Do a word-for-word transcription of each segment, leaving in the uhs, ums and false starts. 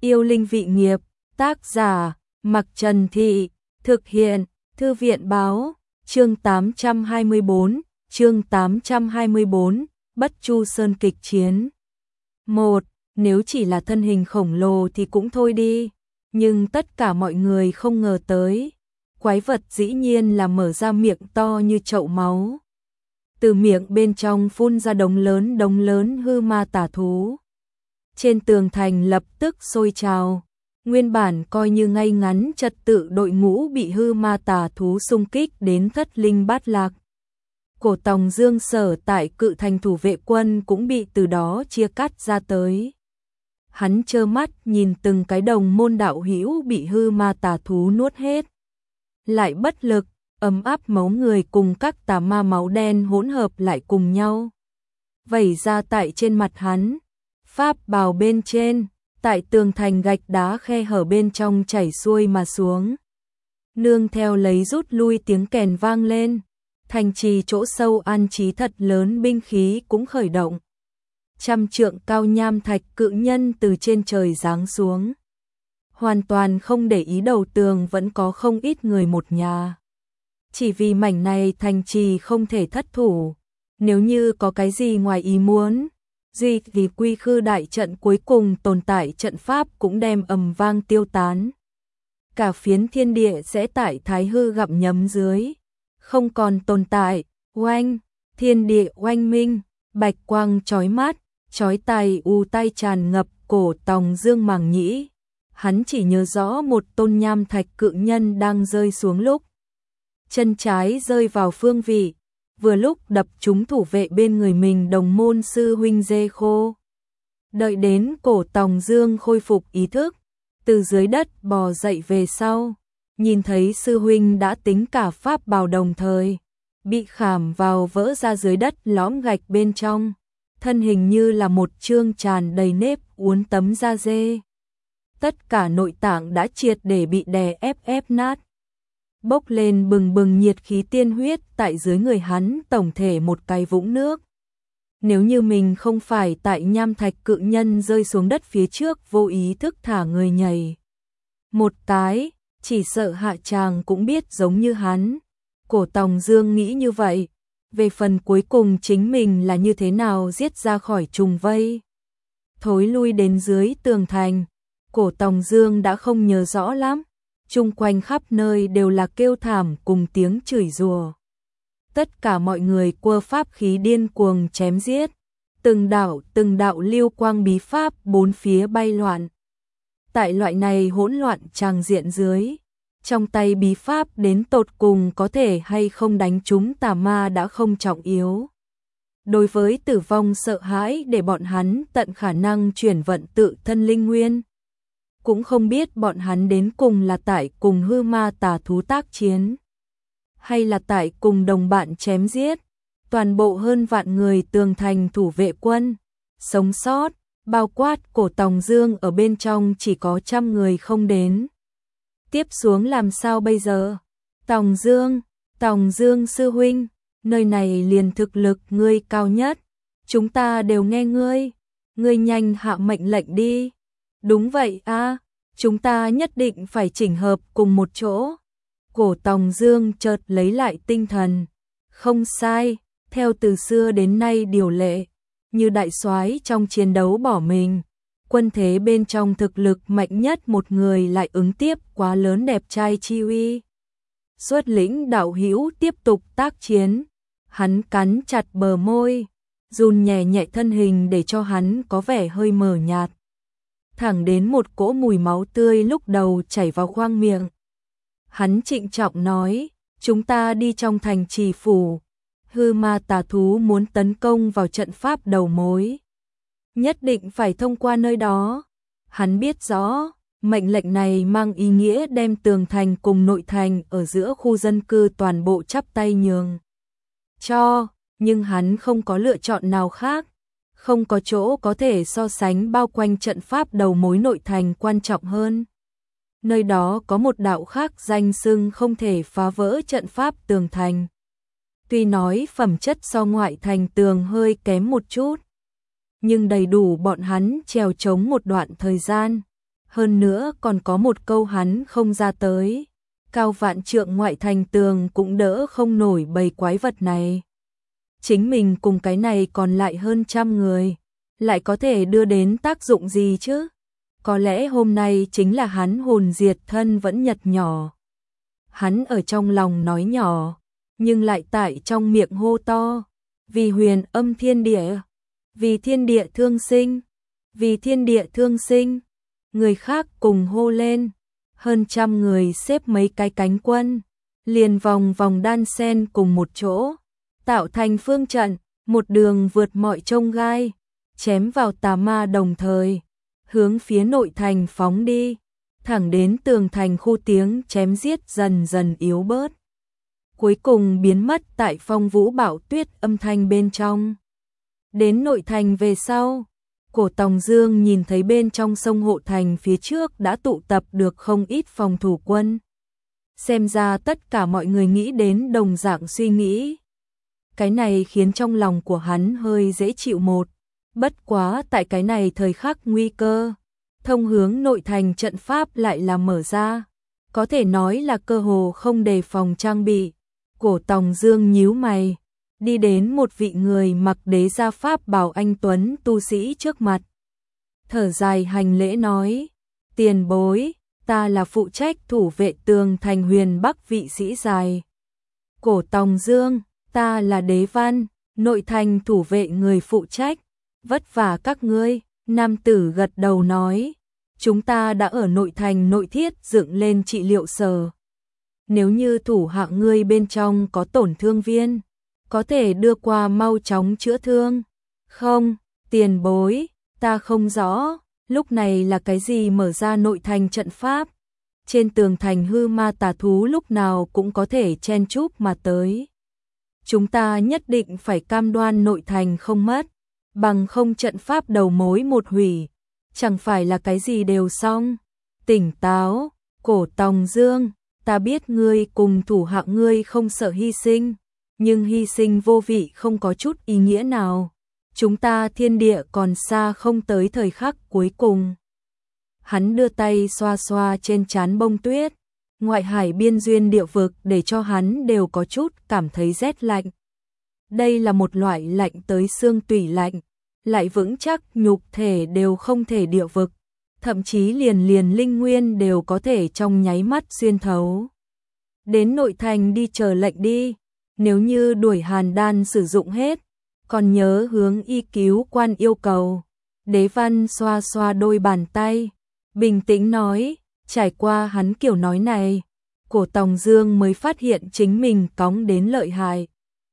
Yêu linh vị nghiệp, tác giả, Mặc Trần Thị, thực hiện, Thư viện báo, chương tám trăm hai mươi bốn, chương tám trăm hai mươi bốn, Bất Chu Sơn kịch chiến. một. Nếu chỉ là thân hình khổng lồ thì cũng thôi đi, nhưng tất cả mọi người không ngờ tới, quái vật dĩ nhiên là mở ra miệng to như chậu máu. Từ miệng bên trong phun ra đống lớn đống lớn hư ma tà thú. Trên tường thành lập tức sôi trào, nguyên bản coi như ngay ngắn trật tự đội ngũ bị hư ma tà thú xung kích đến thất linh bát lạc. Cổ Tòng Dương sở tại Cự Thành thủ vệ quân cũng bị từ đó chia cắt ra tới. Hắn trơ mắt nhìn từng cái đồng môn đạo hữu bị hư ma tà thú nuốt hết. Lại bất lực, ấm áp máu người cùng các tà ma máu đen hỗn hợp lại cùng nhau. Vẩy ra tại trên mặt hắn, pháp bào bên trên, tại tường thành gạch đá khe hở bên trong chảy xuôi mà xuống. Nương theo lấy rút lui tiếng kèn vang lên, thành trì chỗ sâu an trí thật lớn binh khí cũng khởi động. Trăm trượng cao nham thạch cự nhân từ trên trời giáng xuống. Hoàn toàn không để ý đầu tường vẫn có không ít người một nhà. Chỉ vì mảnh này thành trì không thể thất thủ, nếu như có cái gì ngoài ý muốn, duy vì quy khư đại trận cuối cùng tồn tại trận pháp cũng đem ầm vang tiêu tán. Cả phiến thiên địa sẽ tại thái hư gặm nhấm dưới, không còn tồn tại. Oanh, thiên địa oanh minh, bạch quang chói mắt, chói tai u tai tràn ngập Cổ Tòng Dương màng nhĩ. Hắn chỉ nhớ rõ một tôn nham thạch cự nhân đang rơi xuống lúc chân trái rơi vào phương vị, vừa lúc đập trúng thủ vệ bên người mình đồng môn sư huynh Dê Khô. Đợi đến Cổ Tòng Dương khôi phục ý thức, từ dưới đất bò dậy về sau, nhìn thấy sư huynh đã tính cả pháp bào đồng thời, bị khảm vào vỡ ra dưới đất lõm gạch bên trong, thân hình như là một chương tràn đầy nếp uốn tấm da dê. Tất cả nội tạng đã triệt để bị đè ép ép nát. Bốc lên bừng bừng nhiệt khí tiên huyết tại dưới người hắn tổng thể một cái vũng nước. Nếu như mình không phải tại nham thạch cự nhân rơi xuống đất phía trước vô ý thức thả người nhảy một cái, chỉ sợ hạ tràng cũng biết giống như hắn. Cổ Tòng Dương nghĩ như vậy, về phần cuối cùng chính mình là như thế nào giết ra khỏi trùng vây, thối lui đến dưới tường thành, Cổ Tòng Dương đã không nhớ rõ lắm. Chung quanh khắp nơi đều là kêu thảm cùng tiếng chửi rủa. Tất cả mọi người quơ pháp khí điên cuồng chém giết, từng đạo từng đạo lưu quang bí pháp bốn phía bay loạn. Tại loại này hỗn loạn tràng diện dưới, trong tay bí pháp đến tột cùng có thể hay không đánh trúng tà ma đã không trọng yếu. Đối với tử vong sợ hãi để bọn hắn tận khả năng chuyển vận tự thân linh nguyên. Cũng không biết bọn hắn đến cùng là tại cùng hư ma tà thú tác chiến, hay là tại cùng đồng bạn chém giết. Toàn bộ hơn vạn người tường thành thủ vệ quân sống sót, bao quát Cổ Tòng Dương ở bên trong chỉ có trăm người không đến. Tiếp xuống làm sao bây giờ? Tòng Dương, Tòng Dương sư huynh, nơi này liền thực lực ngươi cao nhất, chúng ta đều nghe ngươi, ngươi nhanh hạ mệnh lệnh đi. Đúng vậy a, à, chúng ta nhất định phải chỉnh hợp cùng một chỗ. Cổ Tòng Dương chợt lấy lại tinh thần. Không sai, theo từ xưa đến nay điều lệ, như đại soái trong chiến đấu bỏ mình, quân thế bên trong thực lực mạnh nhất một người lại ứng tiếp quá lớn đẹp trai chi uy. Xuất lĩnh đạo hữu tiếp tục tác chiến, hắn cắn chặt bờ môi, run nhẹ nhẹ thân hình để cho hắn có vẻ hơi mờ nhạt. Thẳng đến một cỗ mùi máu tươi lúc đầu chảy vào khoang miệng. Hắn trịnh trọng nói, chúng ta đi trong thành trì phủ, hư ma tà thú muốn tấn công vào trận pháp đầu mối. Nhất định phải thông qua nơi đó. Hắn biết rõ, mệnh lệnh này mang ý nghĩa đem tường thành cùng nội thành ở giữa khu dân cư toàn bộ chắp tay nhường cho, nhưng hắn không có lựa chọn nào khác. Không có chỗ có thể so sánh bao quanh trận pháp đầu mối nội thành quan trọng hơn. Nơi đó có một đạo khác danh xưng không thể phá vỡ trận pháp tường thành. Tuy nói phẩm chất so ngoại thành tường hơi kém một chút, nhưng đầy đủ bọn hắn trèo chống một đoạn thời gian. Hơn nữa còn có một câu hắn không ra tới. Cao vạn trượng ngoại thành tường cũng đỡ không nổi bầy quái vật này. Chính mình cùng cái này còn lại hơn trăm người, lại có thể đưa đến tác dụng gì chứ? Có lẽ hôm nay chính là hắn hồn diệt thân vẫn nhật nhỏ. Hắn ở trong lòng nói nhỏ, nhưng lại tại trong miệng hô to. Vì huyền âm thiên địa, vì thiên địa thương sinh, vì thiên địa thương sinh. Người khác cùng hô lên, hơn trăm người xếp mấy cái cánh quân, liền vòng vòng đan sen cùng một chỗ, tạo thành phương trận, một đường vượt mọi chông gai, chém vào tà ma đồng thời, hướng phía nội thành phóng đi, thẳng đến tường thành khu tiếng chém giết dần dần yếu bớt. Cuối cùng biến mất tại phong vũ bão tuyết âm thanh bên trong. Đến nội thành về sau, Cổ Tòng Dương nhìn thấy bên trong sông hộ thành phía trước đã tụ tập được không ít phòng thủ quân. Xem ra tất cả mọi người nghĩ đến đồng dạng suy nghĩ. Cái này khiến trong lòng của hắn hơi dễ chịu một. Bất quá tại cái này thời khắc nguy cơ, thông hướng nội thành trận pháp lại là mở ra. Có thể nói là cơ hồ không đề phòng trang bị. Cổ Tòng Dương nhíu mày, đi đến một vị người mặc đế gia pháp bào anh tuấn tu sĩ trước mặt. Thở dài hành lễ nói, tiền bối, ta là phụ trách thủ vệ tường thành Huyền Bắc vị sĩ dài. Cổ Tòng Dương, ta là Đế Văn, nội thành thủ vệ người phụ trách, vất vả các ngươi. Nam tử gật đầu nói, chúng ta đã ở nội thành nội thiết dựng lên trị liệu sở. Nếu như thủ hạ ngươi bên trong có tổn thương viên, có thể đưa qua mau chóng chữa thương. Không, tiền bối, ta không rõ, lúc này là cái gì mở ra nội thành trận pháp. Trên tường thành hư ma tà thú lúc nào cũng có thể chen chúc mà tới. Chúng ta nhất định phải cam đoan nội thành không mất, bằng không trận pháp đầu mối một hủy, chẳng phải là cái gì đều xong. Tỉnh táo, Cổ Tòng Dương, ta biết ngươi cùng thủ hạ ngươi không sợ hy sinh, nhưng hy sinh vô vị không có chút ý nghĩa nào. Chúng ta thiên địa còn xa không tới thời khắc cuối cùng. Hắn đưa tay xoa xoa trên trán bông tuyết, ngoại hải biên duyên địa vực để cho hắn đều có chút cảm thấy rét lạnh. Đây là một loại lạnh tới xương tủy lạnh, lại vững chắc nhục thể đều không thể địa vực, thậm chí liền liền linh nguyên đều có thể trong nháy mắt xuyên thấu. Đến nội thành đi chờ lệnh đi, nếu như đuổi Hàn Đan sử dụng hết, còn nhớ hướng y cứu quan yêu cầu. Đế Văn xoa xoa đôi bàn tay, bình tĩnh nói, trải qua hắn kiểu nói này, Cổ Tòng Dương mới phát hiện chính mình cóng đến lợi hại.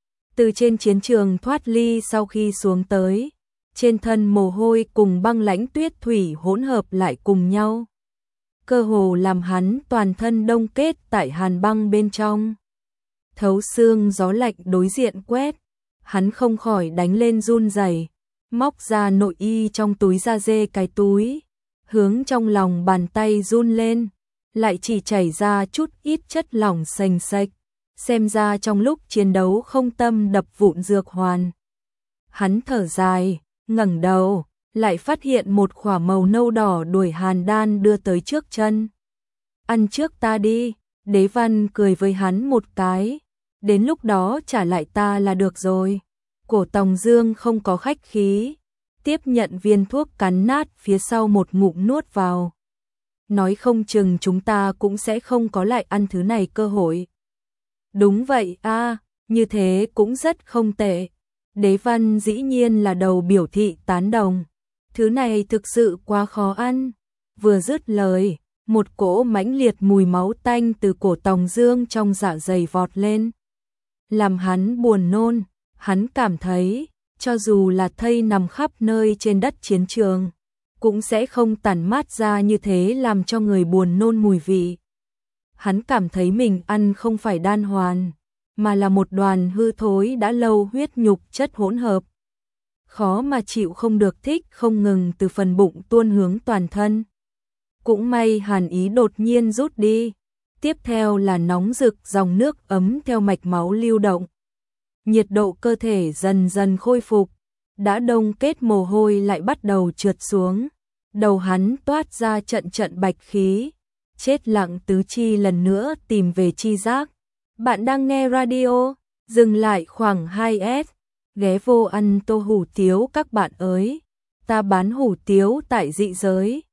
Từ trên chiến trường thoát ly sau khi xuống tới, trên thân mồ hôi cùng băng lãnh tuyết thủy hỗn hợp lại cùng nhau. Cơ hồ làm hắn toàn thân đông kết tại hàn băng bên trong. Thấu xương gió lạnh đối diện quét, hắn không khỏi đánh lên run rẩy, móc ra nội y trong túi da dê cái túi, hướng trong lòng bàn tay run lên, lại chỉ chảy ra chút ít chất lỏng sền sệt, xem ra trong lúc chiến đấu không tâm đập vụn dược hoàn. Hắn thở dài, ngẩng đầu, lại phát hiện một khỏa màu nâu đỏ đuổi Hàn Đan đưa tới trước chân. Ăn trước ta đi, Đế Văn cười với hắn một cái, đến lúc đó trả lại ta là được rồi. Cổ Tòng Dương không có khách khí, tiếp nhận viên thuốc cắn nát phía sau một ngụm nuốt vào. Nói không chừng chúng ta cũng sẽ không có lại ăn thứ này cơ hội. Đúng vậy a, à, như thế cũng rất không tệ. Đế Văn dĩ nhiên là đầu biểu thị tán đồng. Thứ này thực sự quá khó ăn. Vừa dứt lời, một cỗ mãnh liệt mùi máu tanh từ Cổ Tòng Dương trong dạ dày vọt lên. Làm hắn buồn nôn, hắn cảm thấy, cho dù là thây nằm khắp nơi trên đất chiến trường, cũng sẽ không tản mát ra như thế làm cho người buồn nôn mùi vị. Hắn cảm thấy mình ăn không phải đan hoàn, mà là một đoàn hư thối đã lâu huyết nhục chất hỗn hợp. Khó mà chịu không được thích không ngừng từ phần bụng tuôn hướng toàn thân. Cũng may hàn ý đột nhiên rút đi, tiếp theo là nóng rực dòng nước ấm theo mạch máu lưu động. Nhiệt độ cơ thể dần dần khôi phục, đã đông kết mồ hôi lại bắt đầu trượt xuống, đầu hắn toát ra trận trận bạch khí, chết lặng tứ chi lần nữa tìm về chi giác. Bạn đang nghe radio, dừng lại khoảng hai s, ghé vô ăn tô hủ tiếu các bạn ơi, ta bán hủ tiếu tại dị giới.